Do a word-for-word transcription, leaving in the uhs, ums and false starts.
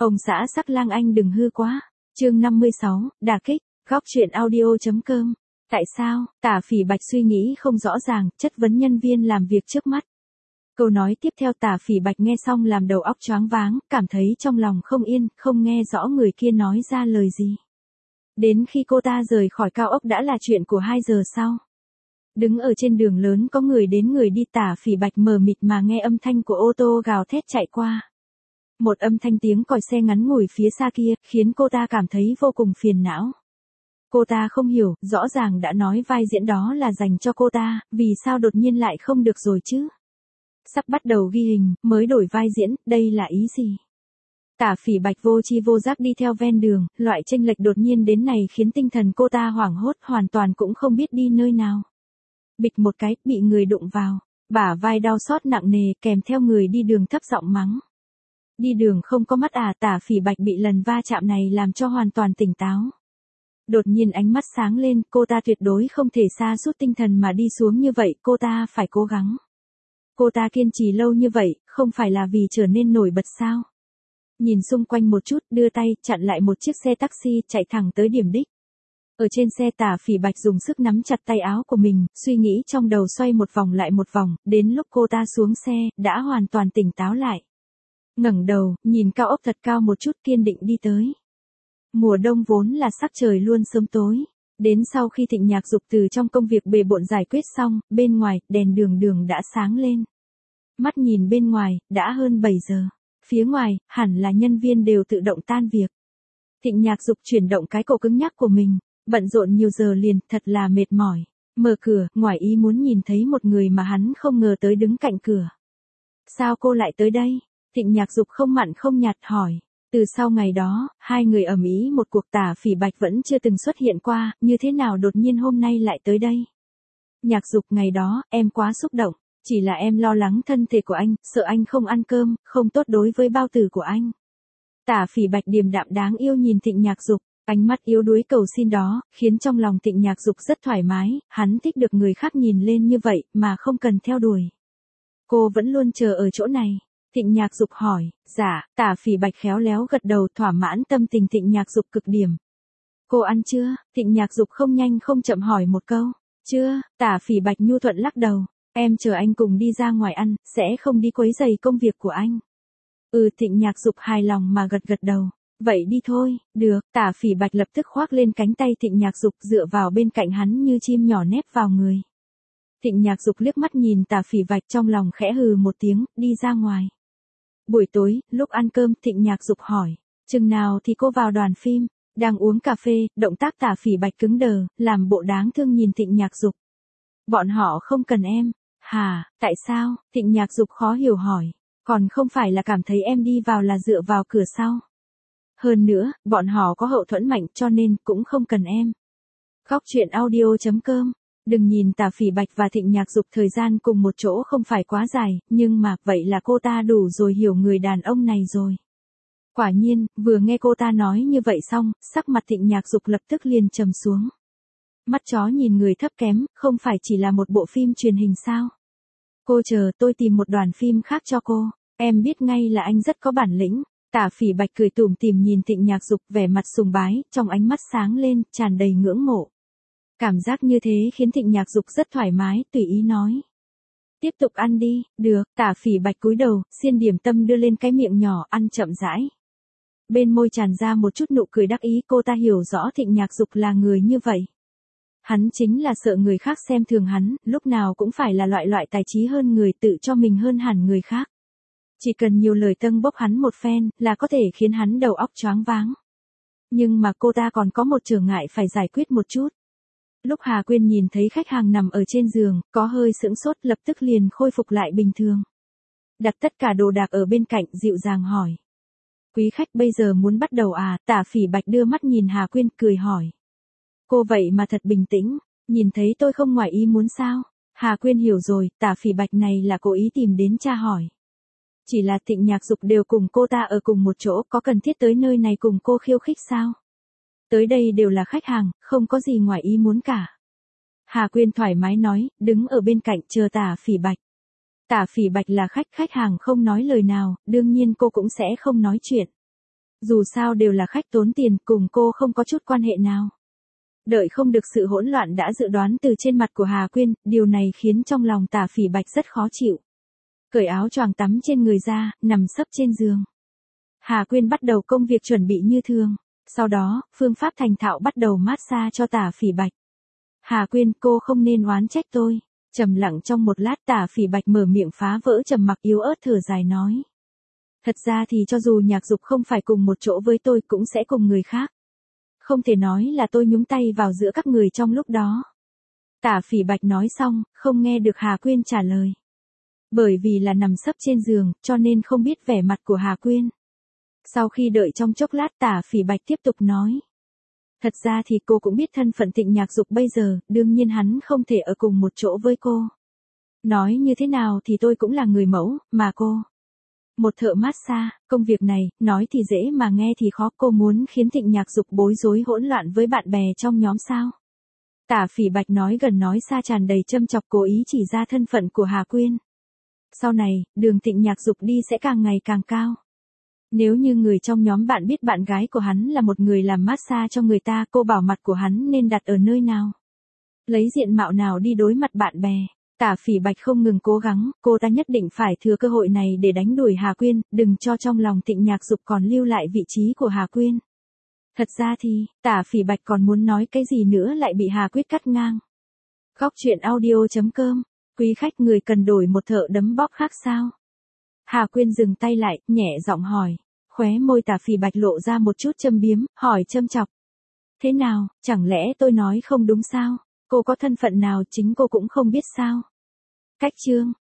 Ông xã sắc lang anh đừng hư quá. Chương năm mươi sáu, đả kích, góc truyện audio.com. Tại sao? Tả Phỉ Bạch suy nghĩ không rõ ràng, chất vấn nhân viên làm việc trước mắt. Câu nói tiếp theo Tả Phỉ Bạch nghe xong làm đầu óc choáng váng, cảm thấy trong lòng không yên, không nghe rõ người kia nói ra lời gì. Đến khi cô ta rời khỏi cao ốc đã là chuyện của hai giờ sau. Đứng ở trên đường lớn có người đến người đi, Tả Phỉ Bạch mờ mịt mà nghe âm thanh của ô tô gào thét chạy qua. Một âm thanh tiếng còi xe ngắn ngủi phía xa kia, khiến cô ta cảm thấy vô cùng phiền não. Cô ta không hiểu, rõ ràng đã nói vai diễn đó là dành cho cô ta, vì sao đột nhiên lại không được rồi chứ? Sắp bắt đầu ghi hình, mới đổi vai diễn, đây là ý gì? Tả Phỉ Bạch vô tri vô giác đi theo ven đường, loại chênh lệch đột nhiên đến này khiến tinh thần cô ta hoảng hốt, hoàn toàn cũng không biết đi nơi nào. Bịch một cái, bị người đụng vào, bả vai đau xót nặng nề, kèm theo người đi đường thấp giọng mắng. Đi đường không có mắt à? Tả Phỉ Bạch bị lần va chạm này làm cho hoàn toàn tỉnh táo. Đột nhiên ánh mắt sáng lên, cô ta tuyệt đối không thể sa sút tinh thần mà đi xuống như vậy, cô ta phải cố gắng. Cô ta kiên trì lâu như vậy, không phải là vì trở nên nổi bật sao? Nhìn xung quanh một chút, đưa tay, chặn lại một chiếc xe taxi, chạy thẳng tới điểm đích. Ở trên xe Tả Phỉ Bạch dùng sức nắm chặt tay áo của mình, suy nghĩ trong đầu xoay một vòng lại một vòng, đến lúc cô ta xuống xe, đã hoàn toàn tỉnh táo lại. Ngẩng đầu, nhìn cao ốc thật cao một chút, kiên định đi tới. Mùa đông vốn là sắc trời luôn sớm tối. Đến sau khi Thịnh Nhạc Dục từ trong công việc bề bộn giải quyết xong, bên ngoài, đèn đường đường đã sáng lên. Mắt nhìn bên ngoài, đã hơn bảy giờ. Phía ngoài, hẳn là nhân viên đều tự động tan việc. Thịnh Nhạc Dục chuyển động cái cổ cứng nhắc của mình, bận rộn nhiều giờ liền, thật là mệt mỏi. Mở cửa, ngoài ý muốn nhìn thấy một người mà hắn không ngờ tới đứng cạnh cửa. Sao cô lại tới đây? Thịnh Nhạc Dục không mặn không nhạt hỏi. Từ sau ngày đó, hai người ầm ĩ một cuộc, Tả Phỉ Bạch vẫn chưa từng xuất hiện qua, như thế nào đột nhiên hôm nay lại tới đây? Nhạc Dục, ngày đó, em quá xúc động, chỉ là em lo lắng thân thể của anh, sợ anh không ăn cơm, không tốt đối với bao tử của anh. Tả Phỉ Bạch điềm đạm đáng yêu nhìn Thịnh Nhạc Dục, ánh mắt yếu đuối cầu xin đó, khiến trong lòng Thịnh Nhạc Dục rất thoải mái, hắn thích được người khác nhìn lên như vậy, mà không cần theo đuổi. Cô vẫn luôn chờ ở chỗ này. Thịnh Nhạc Dục hỏi. Dạ. Tả Phỉ Bạch khéo léo gật đầu, thỏa mãn tâm tình Thịnh Nhạc Dục cực điểm. Cô ăn chưa? Thịnh Nhạc Dục không nhanh không chậm hỏi một câu. Chưa. Tả Phỉ Bạch nhu thuận lắc đầu. Em chờ anh cùng đi ra ngoài ăn, sẽ không đi quấy rầy công việc của anh. Ừ. Thịnh Nhạc Dục hài lòng mà gật gật đầu. Vậy đi thôi. Được. Tả Phỉ Bạch lập tức khoác lên cánh tay Thịnh Nhạc Dục, dựa vào bên cạnh hắn như chim nhỏ nép vào người. Thịnh Nhạc Dục liếc mắt nhìn Tả Phỉ Bạch, trong lòng khẽ hừ một tiếng, đi ra ngoài. Buổi tối, lúc ăn cơm, Thịnh Nhạc Dục hỏi. Chừng nào thì cô vào đoàn phim? Đang uống cà phê, động tác Tả Phỉ Bạch cứng đờ, làm bộ đáng thương nhìn Thịnh Nhạc Dục. Bọn họ không cần em. Hà, tại sao? Thịnh Nhạc Dục khó hiểu hỏi. Còn không phải là cảm thấy em đi vào là dựa vào cửa sau. Hơn nữa, bọn họ có hậu thuẫn mạnh cho nên cũng không cần em. Góc truyện audio.com. Đừng nhìn Tả Phỉ Bạch và Thịnh Nhạc Dục thời gian cùng một chỗ không phải quá dài, nhưng mà, vậy là cô ta đủ rồi hiểu người đàn ông này rồi. Quả nhiên, vừa nghe cô ta nói như vậy xong, sắc mặt Thịnh Nhạc Dục lập tức liền trầm xuống. Mắt chó nhìn người thấp kém, không phải chỉ là một bộ phim truyền hình sao? Cô chờ tôi tìm một đoàn phim khác cho cô, em biết ngay là anh rất có bản lĩnh. Tả Phỉ Bạch cười tủm tỉm nhìn Thịnh Nhạc Dục, vẻ mặt sùng bái, trong ánh mắt sáng lên, tràn đầy ngưỡng mộ. Cảm giác như thế khiến Thịnh Nhạc Dục rất thoải mái, tùy ý nói. Tiếp tục ăn đi. Được. Tả Phỉ Bạch cúi đầu, xiên điểm tâm đưa lên cái miệng nhỏ, ăn chậm rãi. Bên môi tràn ra một chút nụ cười đắc ý, cô ta hiểu rõ Thịnh Nhạc Dục là người như vậy. Hắn chính là sợ người khác xem thường hắn, lúc nào cũng phải là loại loại tài trí hơn người, tự cho mình hơn hẳn người khác. Chỉ cần nhiều lời tâng bốc hắn một phen, là có thể khiến hắn đầu óc choáng váng. Nhưng mà cô ta còn có một trở ngại phải giải quyết một chút. Lúc Hà Quyên nhìn thấy khách hàng nằm ở trên giường, có hơi sững sốt, lập tức liền khôi phục lại bình thường. Đặt tất cả đồ đạc ở bên cạnh, dịu dàng hỏi. Quý khách bây giờ muốn bắt đầu à? Tả Phỉ Bạch đưa mắt nhìn Hà Quyên, cười hỏi. Cô vậy mà thật bình tĩnh, nhìn thấy tôi không ngoài ý muốn sao? Hà Quyên hiểu rồi, Tả Phỉ Bạch này là cố ý tìm đến tra hỏi. Chỉ là Thịnh Nhạc Dục đều cùng cô ta ở cùng một chỗ, có cần thiết tới nơi này cùng cô khiêu khích sao? Tới đây đều là khách hàng, không có gì ngoài ý muốn cả. Hà Quyên thoải mái nói, đứng ở bên cạnh chờ Tả Phỉ Bạch. Tả Phỉ Bạch là khách, khách hàng không nói lời nào, đương nhiên cô cũng sẽ không nói chuyện. Dù sao đều là khách tốn tiền, cùng cô không có chút quan hệ nào. Đợi không được sự hỗn loạn đã dự đoán từ trên mặt của Hà Quyên, điều này khiến trong lòng Tả Phỉ Bạch rất khó chịu. Cởi áo choàng tắm trên người ra, nằm sấp trên giường. Hà Quyên bắt đầu công việc chuẩn bị như thường. Sau đó, phương pháp thành thạo bắt đầu massage cho Tả Phỉ Bạch. Hà Quyên, cô không nên oán trách tôi. Trầm lặng trong một lát, Tả Phỉ Bạch mở miệng phá vỡ trầm mặc, yếu ớt thở dài nói. Thật ra thì cho dù Nhạc Dục không phải cùng một chỗ với tôi cũng sẽ cùng người khác. Không thể nói là tôi nhúng tay vào giữa các người trong lúc đó. Tả Phỉ Bạch nói xong, không nghe được Hà Quyên trả lời. Bởi vì là nằm sấp trên giường, cho nên không biết vẻ mặt của Hà Quyên. Sau khi đợi trong chốc lát, Tả Phỉ Bạch tiếp tục nói. Thật ra thì cô cũng biết thân phận Trịnh Nhạc Dục bây giờ, đương nhiên hắn không thể ở cùng một chỗ với cô. Nói như thế nào thì tôi cũng là người mẫu, mà cô. Một thợ massage, công việc này, nói thì dễ mà nghe thì khó. Cô muốn khiến Trịnh Nhạc Dục bối rối hỗn loạn với bạn bè trong nhóm sao? Tả Phỉ Bạch nói gần nói xa, tràn đầy châm chọc, cố ý chỉ ra thân phận của Hà Quyên. Sau này, đường Trịnh Nhạc Dục đi sẽ càng ngày càng cao. Nếu như người trong nhóm bạn biết bạn gái của hắn là một người làm massage cho người ta, cô bảo mặt của hắn nên đặt ở nơi nào? Lấy diện mạo nào đi đối mặt bạn bè? Tả Phỉ Bạch không ngừng cố gắng, cô ta nhất định phải thừa cơ hội này để đánh đuổi Hà Quyên, đừng cho trong lòng Trịnh Nhạc Dục còn lưu lại vị trí của Hà Quyên. Thật ra thì, Tả Phỉ Bạch còn muốn nói cái gì nữa lại bị Hà Quyết cắt ngang. Góc truyện audio chấm com, quý khách, người cần đổi một thợ đấm bóp khác sao? Hà Quyên dừng tay lại, nhẹ giọng hỏi. Khóe môi Tả Phỉ Bạch lộ ra một chút châm biếm, hỏi châm chọc. Thế nào, chẳng lẽ tôi nói không đúng sao? Cô có thân phận nào chính cô cũng không biết sao? Cách chương.